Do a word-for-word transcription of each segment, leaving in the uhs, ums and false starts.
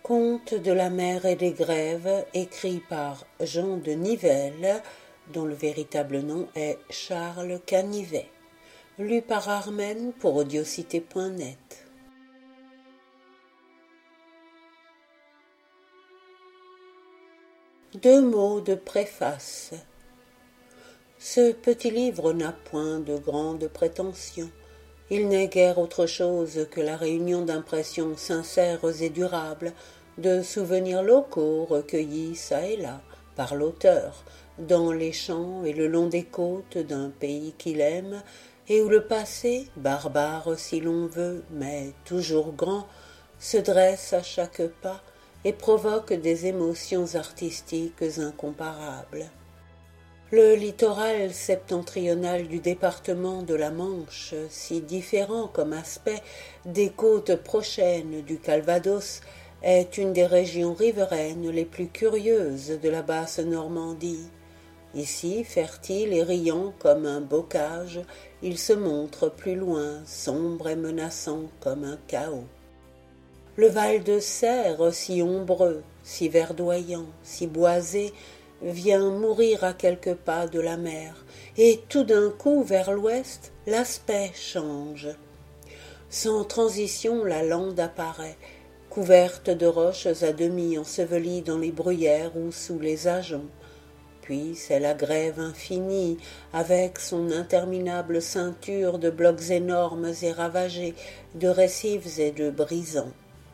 Conte de la mer et des grèves, écrit par Jean de Nivelle, dont le véritable nom est Charles Canivet. Lu par Armen pour audiocité point net. Deux mots de préface. Ce petit livre n'a point de grandes prétentions. Il n'est guère autre chose que la réunion d'impressions sincères et durables, de souvenirs locaux recueillis çà et là par l'auteur, dans les champs et le long des côtes d'un pays qu'il aime, et où le passé, barbare si l'on veut, mais toujours grand, se dresse à chaque pas et provoque des émotions artistiques incomparables. Le littoral septentrional du département de la Manche, si différent comme aspect des côtes prochaines du Calvados, est une des régions riveraines les plus curieuses de la basse Normandie. Ici, fertile et riant comme un bocage, il se montre plus loin, sombre et menaçant comme un chaos. Le Val de Serre, si ombreux, si verdoyant, si boisé, vient mourir à quelques pas de la mer, et tout d'un coup, vers l'ouest, l'aspect change. Sans transition, la lande apparaît, couverte de roches à demi ensevelies dans les bruyères ou sous les ajoncs. Puis c'est la grève infinie, avec son interminable ceinture de blocs énormes et ravagés, de récifs et de brisants.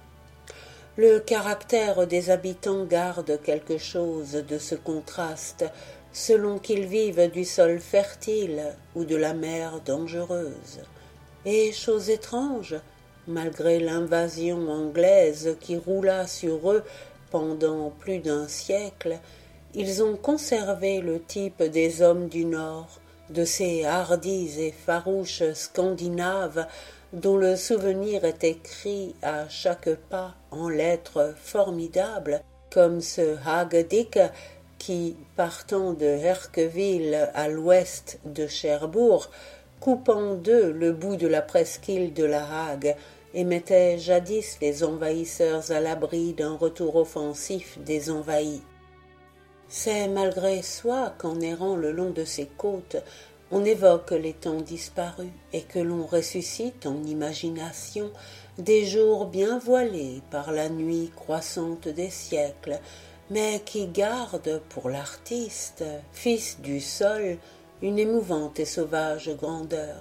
Le caractère des habitants garde quelque chose de ce contraste, selon qu'ils vivent du sol fertile ou de la mer dangereuse. Et, chose étrange, malgré l'invasion anglaise qui roula sur eux pendant plus d'un siècle, ils ont conservé le type des hommes du Nord, de ces hardis et farouches Scandinaves dont le souvenir est écrit à chaque pas en lettres formidables, comme ce Hagedick qui, partant de Herqueville à l'ouest de Cherbourg, coupe en deux le bout de la presqu'île de la Hague et mettait jadis les envahisseurs à l'abri d'un retour offensif des envahis. C'est malgré soi qu'en errant le long de ces côtes, on évoque les temps disparus et que l'on ressuscite en imagination des jours bien voilés par la nuit croissante des siècles, mais qui gardent pour l'artiste, fils du sol, une émouvante et sauvage grandeur.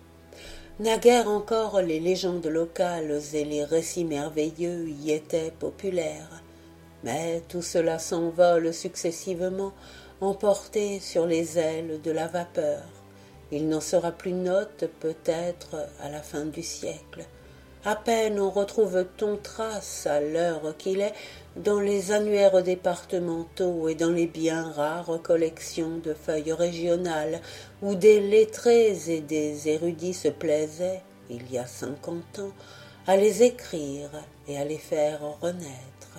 Naguère encore les légendes locales et les récits merveilleux y étaient populaires, mais tout cela s'envole successivement, emporté sur les ailes de la vapeur. Il n'en sera plus note peut-être à la fin du siècle. À peine en retrouve-t-on trace à l'heure qu'il est dans les annuaires départementaux et dans les bien rares collections de feuilles régionales où des lettrés et des érudits se plaisaient, il y a cinquante ans, à les écrire et à les faire renaître.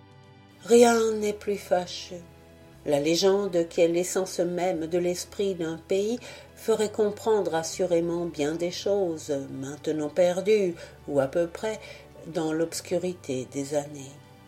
Rien n'est plus fâcheux. La légende, qui est l'essence même de l'esprit d'un pays, ferait comprendre assurément bien des choses, maintenant perdues, ou à peu près, dans l'obscurité des années.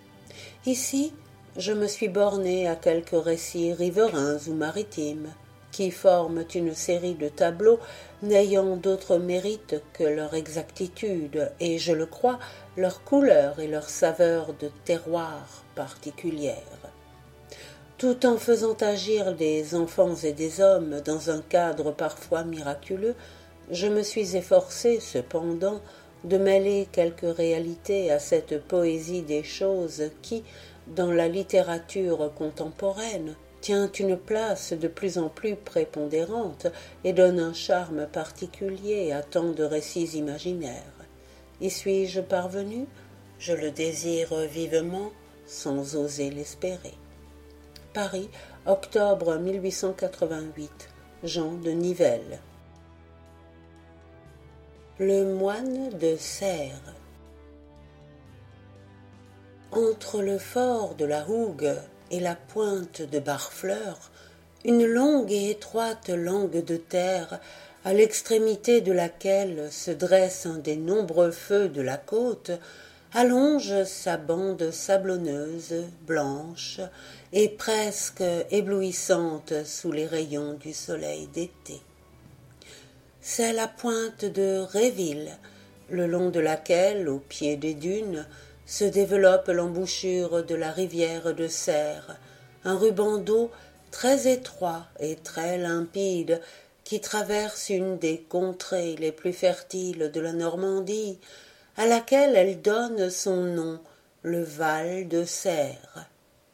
Ici, je me suis borné à quelques récits riverains ou maritimes, qui forment une série de tableaux n'ayant d'autre mérite que leur exactitude et, je le crois, leur couleur et leur saveur de terroir particulière. Tout en faisant agir des enfants et des hommes dans un cadre parfois miraculeux, je me suis efforcé, cependant, de mêler quelques réalités à cette poésie des choses qui, dans la littérature contemporaine, tient une place de plus en plus prépondérante et donne un charme particulier à tant de récits imaginaires. Y suis-je parvenu? Je le désire vivement, sans oser l'espérer. Paris, octobre mille huit cent quatre-vingt-huit, Jean de Nivelle. Le moine de Serres. Entre le fort de la Hougue et la pointe de Barfleur, une longue et étroite langue de terre, à l'extrémité de laquelle se dresse un des nombreux feux de la côte, allonge sa bande sablonneuse, blanche et presque éblouissante sous les rayons du soleil d'été. C'est la pointe de Réville, le long de laquelle, au pied des dunes, se développe l'embouchure de la rivière de Serre, un ruban d'eau très étroit et très limpide qui traverse une des contrées les plus fertiles de la Normandie, à laquelle elle donne son nom, le Val de Serre.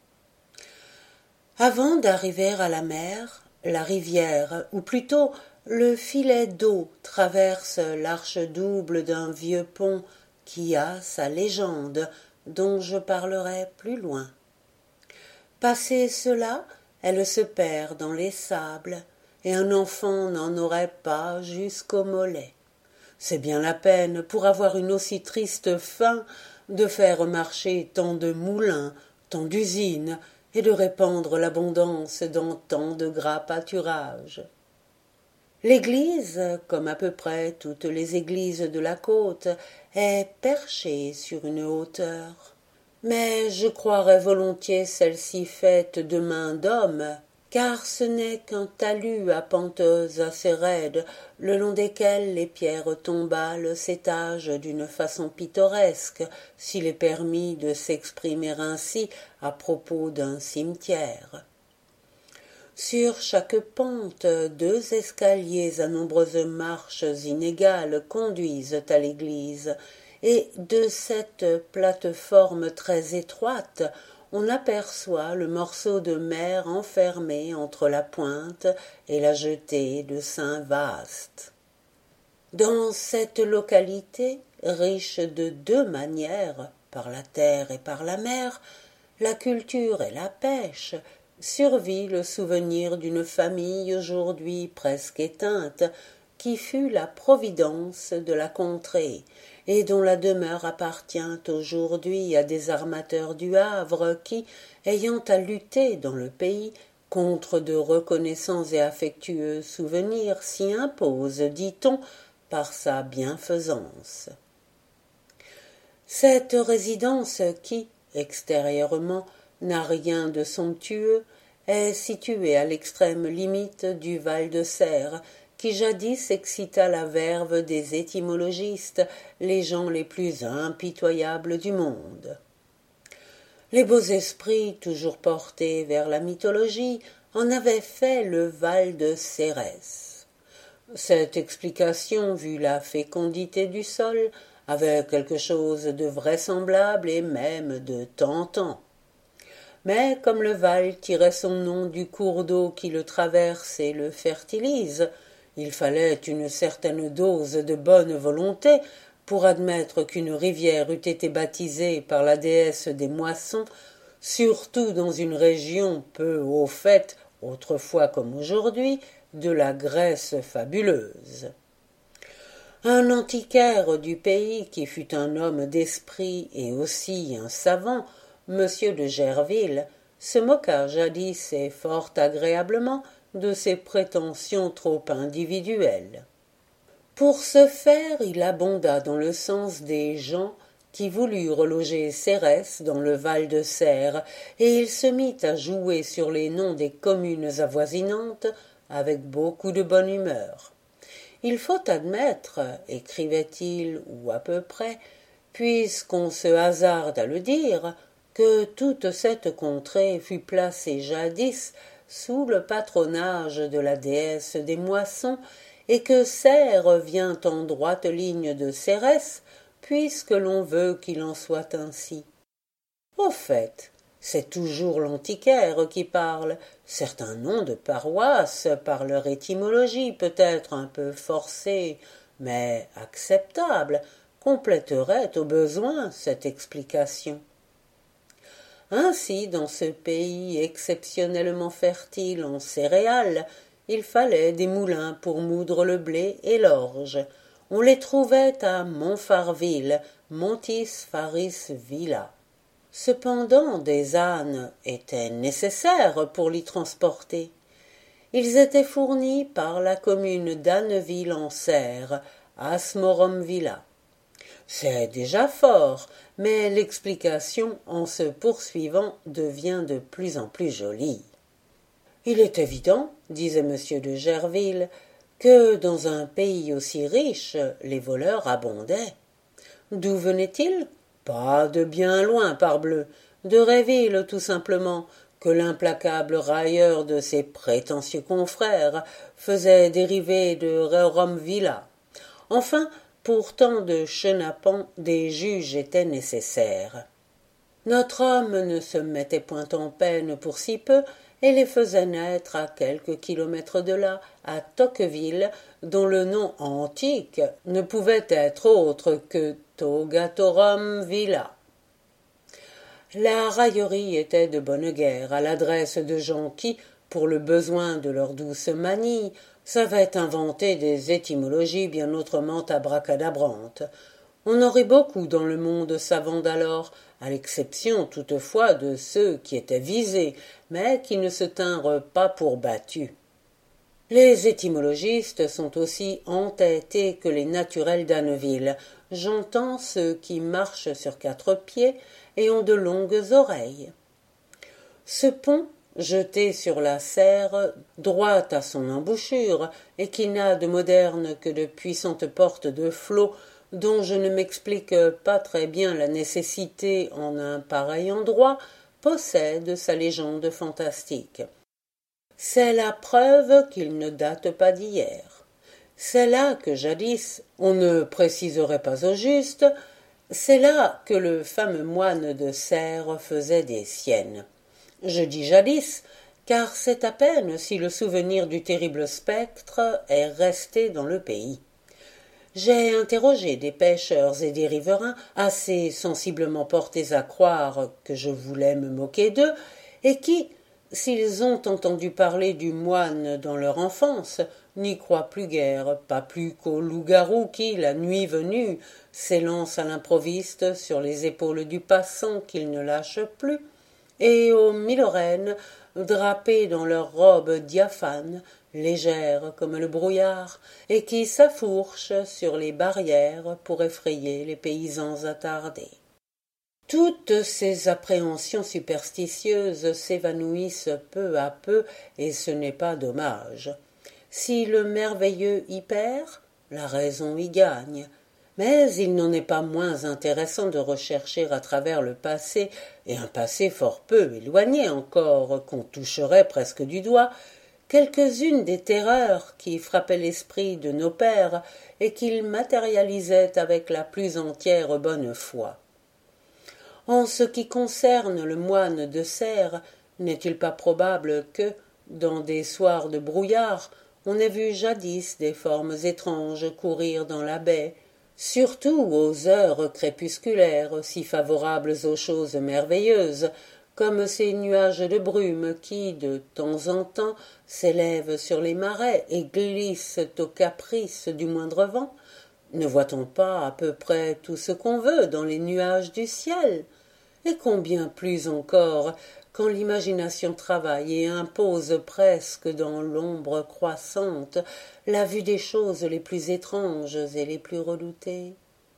Avant d'arriver à la mer, la rivière, ou plutôt le filet d'eau, traverse l'arche double d'un vieux pont qui a sa légende, dont je parlerai plus loin. Passé cela, elle se perd dans les sables, et un enfant n'en aurait pas jusqu'au mollet. C'est bien la peine, pour avoir une aussi triste fin, de faire marcher tant de moulins, tant d'usines, et de répandre l'abondance dans tant de gras pâturages. L'église, comme à peu près toutes les églises de la côte, est perchée sur une hauteur. Mais je croirais volontiers celle-ci faite de main d'homme, car ce n'est qu'un talus à penteuses assez raides, le long desquelles les pierres tombales s'étagent d'une façon pittoresque, s'il est permis de s'exprimer ainsi à propos d'un cimetière. Sur chaque pente, deux escaliers à nombreuses marches inégales conduisent à l'église, et de cette plate-forme très étroite, on aperçoit le morceau de mer enfermé entre la pointe et la jetée de Saint-Vaast. Dans cette localité, riche de deux manières, par la terre et par la mer, la culture et la pêche, survit le souvenir d'une famille aujourd'hui presque éteinte, qui fut la providence de la contrée, et dont la demeure appartient aujourd'hui à des armateurs du Havre qui, ayant à lutter dans le pays contre de reconnaissants et affectueux souvenirs, s'y imposent, dit-on, par sa bienfaisance. Cette résidence qui, extérieurement, n'a rien de somptueux, est située à l'extrême limite du Val de Serre, qui jadis excita la verve des étymologistes, les gens les plus impitoyables du monde. Les beaux esprits, toujours portés vers la mythologie, en avaient fait le Val de Cérès. Cette explication, vu la fécondité du sol, avait quelque chose de vraisemblable et même de tentant. Mais comme le Val tirait son nom du cours d'eau qui le traverse et le fertilise, il fallait une certaine dose de bonne volonté pour admettre qu'une rivière eût été baptisée par la déesse des moissons, surtout dans une région peu au fait, autrefois comme aujourd'hui, de la Grèce fabuleuse. Un antiquaire du pays, qui fut un homme d'esprit et aussi un savant, Monsieur de Gerville, se moqua jadis et fort agréablement de ses prétentions trop individuelles. Pour ce faire, il abonda dans le sens des gens qui voulurent loger Cérès dans le Val de Serre, et il se mit à jouer sur les noms des communes avoisinantes avec beaucoup de bonne humeur. Il faut admettre, écrivait-il, ou à peu près, puisqu'on se hasarde à le dire, que toute cette contrée fut placée jadis sous le patronage de la déesse des moissons, et que Serre vient en droite ligne de Cérès, puisque l'on veut qu'il en soit ainsi. Au fait, c'est toujours l'antiquaire qui parle. Certains noms de paroisses, par leur étymologie peut-être un peu forcée, mais acceptable, compléteraient au besoin cette explication. Ainsi, dans ce pays exceptionnellement fertile en céréales, il fallait des moulins pour moudre le blé et l'orge. On les trouvait à Montfarville, Montis Faris Villa. Cependant, des ânes étaient nécessaires pour l'y transporter. Ils étaient fournis par la commune d'Anneville-en-Serre, Asmorum Villa. C'est déjà fort, mais l'explication, en se poursuivant, devient de plus en plus jolie. Il est évident, disait M. de Gerville, que dans un pays aussi riche, les voleurs abondaient. D'où venaient-ils? Pas de bien loin, parbleu, de Réville tout simplement, que l'implacable railleur de ses prétentieux confrères faisait dériver de Reromvilla. Enfin, pour tant de chenapans, des juges étaient nécessaires. Notre homme ne se mettait point en peine pour si peu, et les faisait naître à quelques kilomètres de là, à Tocqueville, dont le nom antique ne pouvait être autre que Togatorum Villa. La raillerie était de bonne guerre à l'adresse de gens qui, pour le besoin de leur douce manie, savaient inventer des étymologies bien autrement abracadabrantes. On aurait beaucoup dans le monde savant d'alors, à l'exception toutefois de ceux qui étaient visés, mais qui ne se tinrent pas pour battus. Les étymologistes sont aussi entêtés que les naturels d'Anneville. J'entends ceux qui marchent sur quatre pieds et ont de longues oreilles. Ce pont, jeté sur la serre, droit à son embouchure, et qui n'a de moderne que de puissantes portes de flot, dont je ne m'explique pas très bien la nécessité en un pareil endroit, possède sa légende fantastique. C'est la preuve qu'il ne date pas d'hier. C'est là que jadis, on ne préciserait pas au juste, c'est là que le fameux moine de Serres faisait des siennes. Je dis jadis, car c'est à peine si le souvenir du terrible spectre est resté dans le pays. J'ai interrogé des pêcheurs et des riverains assez sensiblement portés à croire que je voulais me moquer d'eux, et qui, s'ils ont entendu parler du moine dans leur enfance, n'y croient plus guère, pas plus qu'au loup-garou qui, la nuit venue, s'élance à l'improviste sur les épaules du passant qu'il ne lâche plus, et aux milorènes, drapés dans leurs robes diaphanes, légères comme le brouillard, et qui s'affourchent sur les barrières pour effrayer les paysans attardés. Toutes ces appréhensions superstitieuses s'évanouissent peu à peu, et ce n'est pas dommage. Si le merveilleux y perd, la raison y gagne. Mais il n'en est pas moins intéressant de rechercher à travers le passé, et un passé fort peu éloigné encore, qu'on toucherait presque du doigt, quelques-unes des terreurs qui frappaient l'esprit de nos pères et qu'ils matérialisaient avec la plus entière bonne foi. En ce qui concerne le moine de Serres, n'est-il pas probable que, dans des soirs de brouillard, on ait vu jadis des formes étranges courir dans la baie, surtout aux heures crépusculaires si favorables aux choses merveilleuses, comme ces nuages de brume qui, de temps en temps, s'élèvent sur les marais et glissent au caprice du moindre vent? Ne voit-on pas à peu près tout ce qu'on veut dans les nuages du ciel? Et combien plus encore quand l'imagination travaille et impose presque dans l'ombre croissante la vue des choses les plus étranges et les plus redoutées?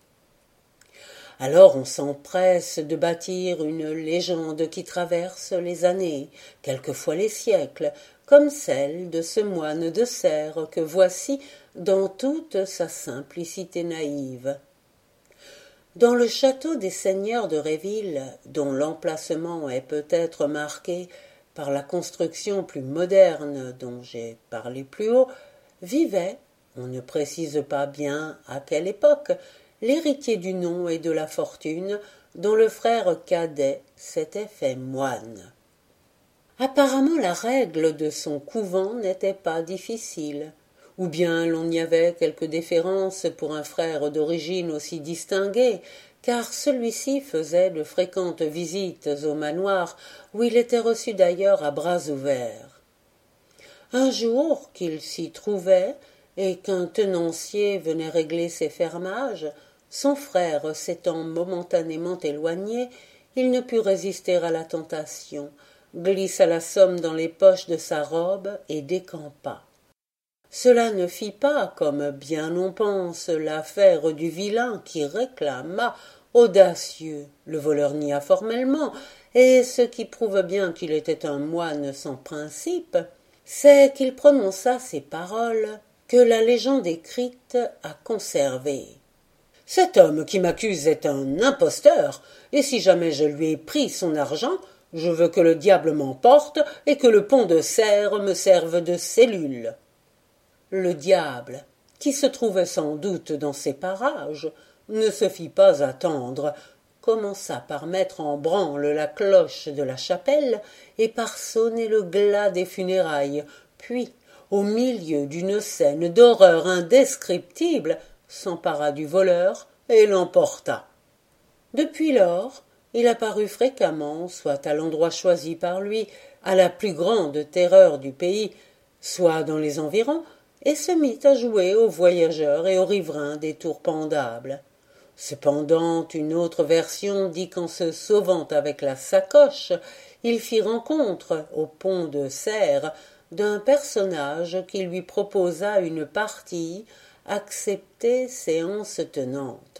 Alors on s'empresse de bâtir une légende qui traverse les années, quelquefois les siècles, comme celle de ce moine de Serres que voici dans toute sa simplicité naïve. Dans le château des seigneurs de Réville, dont l'emplacement est peut-être marqué par la construction plus moderne dont j'ai parlé plus haut, vivait, on ne précise pas bien à quelle époque, l'héritier du nom et de la fortune, dont le frère cadet s'était fait moine. Apparemment la règle de son couvent n'était pas difficile, ou bien l'on y avait quelque déférence pour un frère d'origine aussi distingué, car celui-ci faisait de fréquentes visites au manoir, où il était reçu d'ailleurs à bras ouverts. Un jour qu'il s'y trouvait, et qu'un tenancier venait régler ses fermages, son frère s'étant momentanément éloigné, il ne put résister à la tentation, glissa la somme dans les poches de sa robe et décampa. Cela ne fit pas, comme bien l'on pense, l'affaire du vilain qui réclama, audacieux. Le voleur nia formellement, et ce qui prouve bien qu'il était un moine sans principe, c'est qu'il prononça ces paroles que la légende écrite a conservées. « Cet homme qui m'accuse est un imposteur, et si jamais je lui ai pris son argent, je veux que le diable m'emporte et que le pont de Serre me serve de cellule. » Le diable, qui se trouvait sans doute dans ces parages, ne se fit pas attendre, commença par mettre en branle la cloche de la chapelle et par sonner le glas des funérailles, puis, au milieu d'une scène d'horreur indescriptible, s'empara du voleur et l'emporta. Depuis lors, il apparut fréquemment, soit à l'endroit choisi par lui, à la plus grande terreur du pays, soit dans les environs, et se mit à jouer aux voyageurs et aux riverains des tours pendables. Cependant, une autre version dit qu'en se sauvant avec la sacoche, il fit rencontre, au pont de Serre, d'un personnage qui lui proposa une partie, acceptée séance tenante.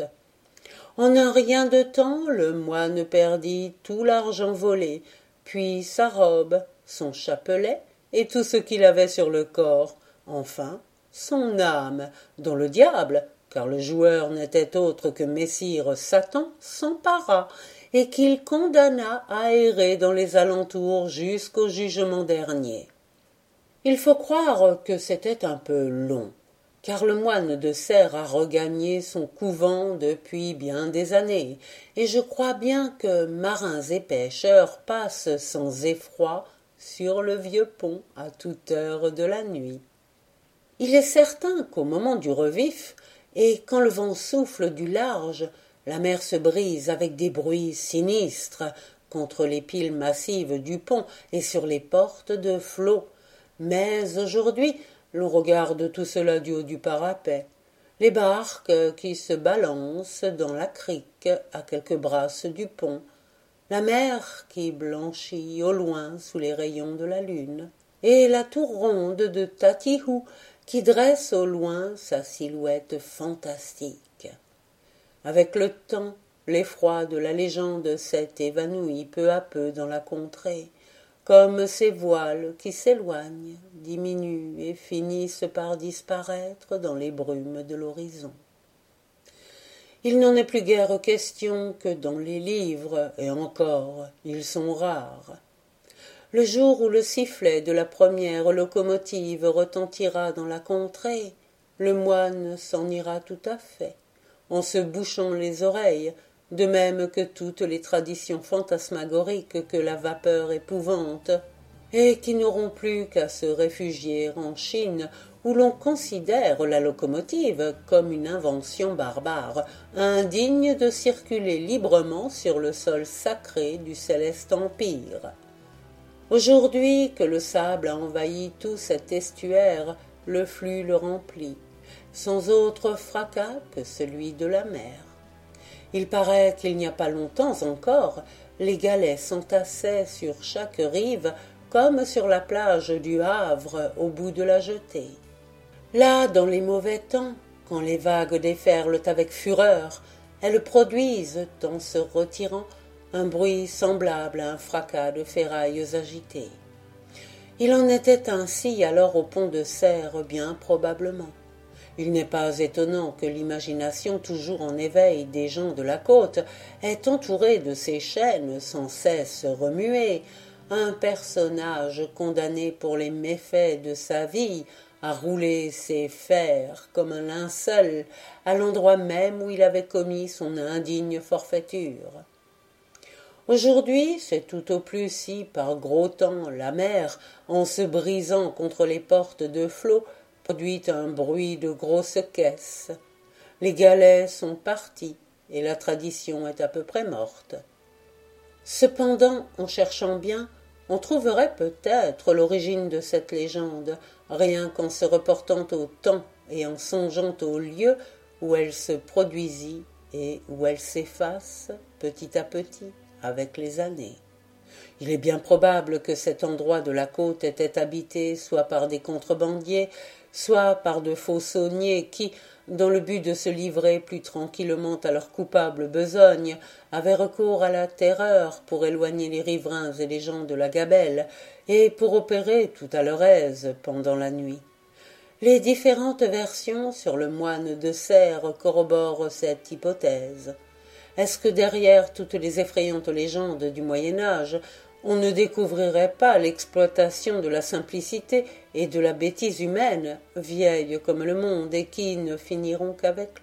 En un rien de temps, le moine perdit tout l'argent volé, puis sa robe, son chapelet et tout ce qu'il avait sur le corps, enfin son âme, dont le diable, car le joueur n'était autre que messire Satan, s'empara, et qu'il condamna à errer dans les alentours jusqu'au jugement dernier. Il faut croire que c'était un peu long, car le moine de Serre a regagné son couvent depuis bien des années, et je crois bien que marins et pêcheurs passent sans effroi sur le vieux pont à toute heure de la nuit. Il est certain qu'au moment du revif, et quand le vent souffle du large, la mer se brise avec des bruits sinistres contre les piles massives du pont et sur les portes de flot. Mais aujourd'hui, l'on regarde tout cela du haut du parapet. Les barques qui se balancent dans la crique à quelques brasses du pont, la mer qui blanchit au loin sous les rayons de la lune, et la tour ronde de Tatihou qui dresse au loin sa silhouette fantastique. Avec le temps, l'effroi de la légende s'est évanoui peu à peu dans la contrée, comme ces voiles qui s'éloignent, diminuent et finissent par disparaître dans les brumes de l'horizon. Il n'en est plus guère question que dans les livres, et encore, ils sont rares. Le jour où le sifflet de la première locomotive retentira dans la contrée, le moine s'en ira tout à fait, en se bouchant les oreilles, de même que toutes les traditions fantasmagoriques que la vapeur épouvante, et qui n'auront plus qu'à se réfugier en Chine, où l'on considère la locomotive comme une invention barbare, indigne de circuler librement sur le sol sacré du céleste empire. Aujourd'hui que le sable a envahi tout cet estuaire, le flux le remplit, sans autre fracas que celui de la mer. Il paraît qu'il n'y a pas longtemps encore, les galets s'entassaient sur chaque rive comme sur la plage du Havre au bout de la jetée. Là, dans les mauvais temps, quand les vagues déferlent avec fureur, elles produisent, en se retirant, un bruit semblable à un fracas de ferrailles agitées. Il en était ainsi alors au pont de Serre, bien probablement. Il n'est pas étonnant que l'imagination toujours en éveil des gens de la côte ait entouré de ces chaînes sans cesse remuées un personnage condamné pour les méfaits de sa vie à rouler ses fers comme un linceul à l'endroit même où il avait commis son indigne forfaiture. Aujourd'hui, c'est tout au plus si, par gros temps, la mer, en se brisant contre les portes de flot, produit un bruit de grosses caisses. Les galets sont partis, et la tradition est à peu près morte. Cependant, en cherchant bien, on trouverait peut-être l'origine de cette légende, rien qu'en se reportant au temps et en songeant au lieu où elle se produisit et où elle s'efface petit à petit avec les années. Il est bien probable que cet endroit de la côte était habité soit par des contrebandiers, soit par de faux sauniers qui, dans le but de se livrer plus tranquillement à leur coupable besogne, avaient recours à la terreur pour éloigner les riverains et les gens de la gabelle, et pour opérer tout à leur aise pendant la nuit. Les différentes versions sur le moine de Serres corroborent cette hypothèse. Est-ce que derrière toutes les effrayantes légendes du Moyen-Âge, on ne découvrirait pas l'exploitation de la simplicité et de la bêtise humaine, vieilles comme le monde et qui ne finiront qu'avec lui ?